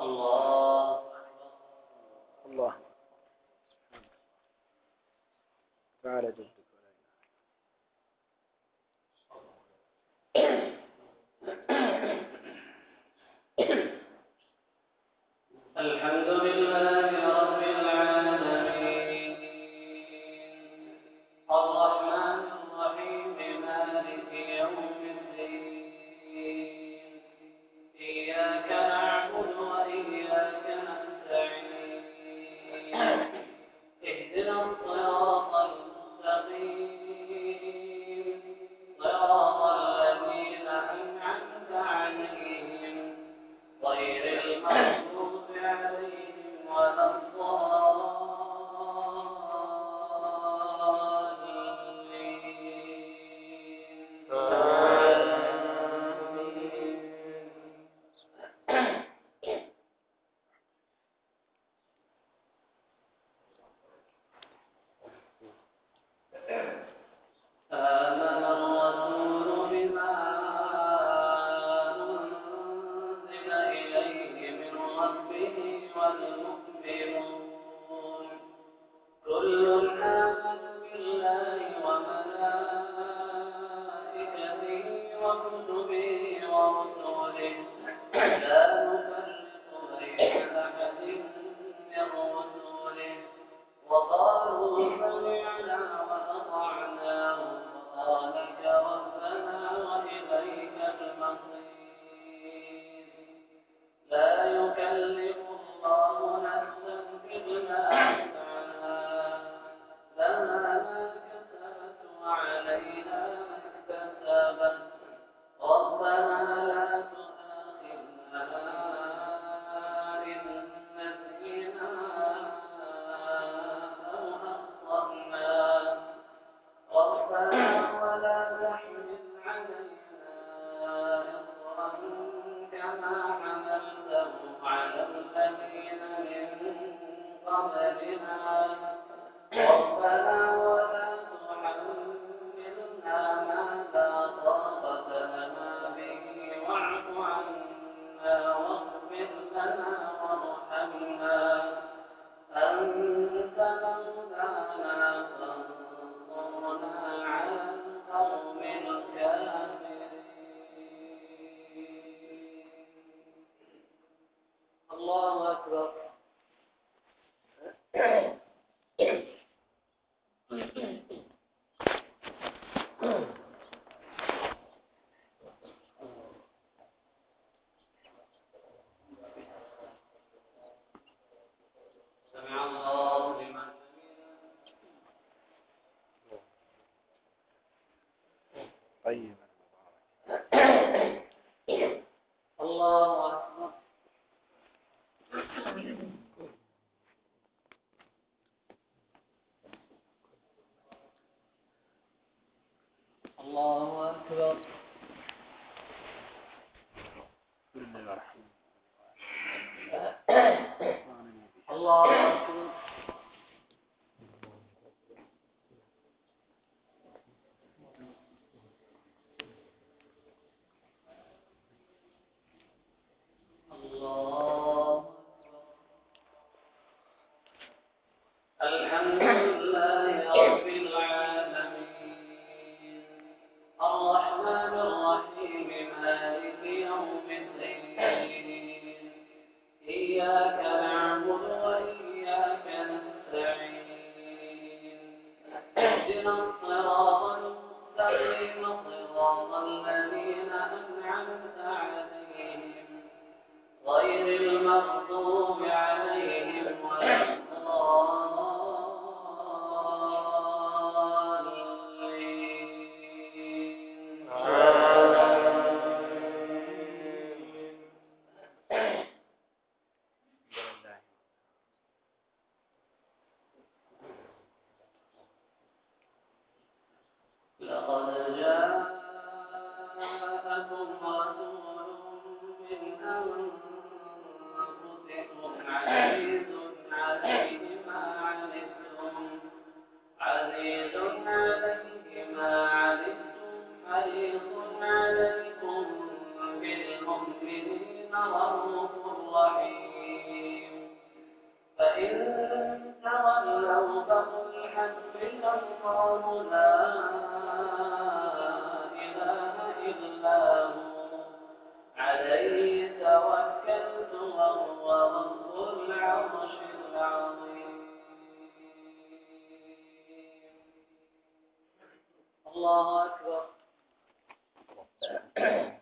الله الله تعالى جدك الحمد لله رب العالمين الرحمن الرحيم مالك يوم الدين إياك نعبد وإياك نستعين اهدنا الصراط المستقيم صراط الذين أنعمت عليهم غير المغضوب عليهم ولا آمن الرسول بما أنزل إليه من ربه والمؤمنون كل آمن بالله وملائكته وكتبه ورسله لا نفرق بين أحد من رسله وقالوا سمعنا وأطعنا غفرانك ربنا وإليك المصير لا يكلف الله نفسا إلا وسعها لها ما كسبت وعليها ما اكتسبت ربنا لا تؤاخذنا إن نسينا أو أخطأنا ربنا ولا تحمل علينا إصرا كما حملته على الذين من قبلنا ربنا ولا تحملنا ما لا طاقة لنا به واعف عنا واغفر لنا وارحمنا أنت مولانا فانصرنا على القوم الكافرين الله أكبر سمع الله لمن طيب الله أكبر الله أكبر بسم الله الرحمن الله أكبر الله الحمد لله رب العالمين الرحمن الرحيم مالك يوم الدين إياك نعبد وإياك نستعين اهدنا الصراط المستقيم صراط الذين أنعمت عليهم غير المغضوب عليهم ولا الضالين لقد جاءكم رسول من أنفسكم عزيز عليه ما عنتم حريص عليكم بالمؤمنين رؤوف رحيم فإن تولوا فقل حسبي الله لا إله إلا هو عليه توكلت وهو رب العرش العظيم الله أكبر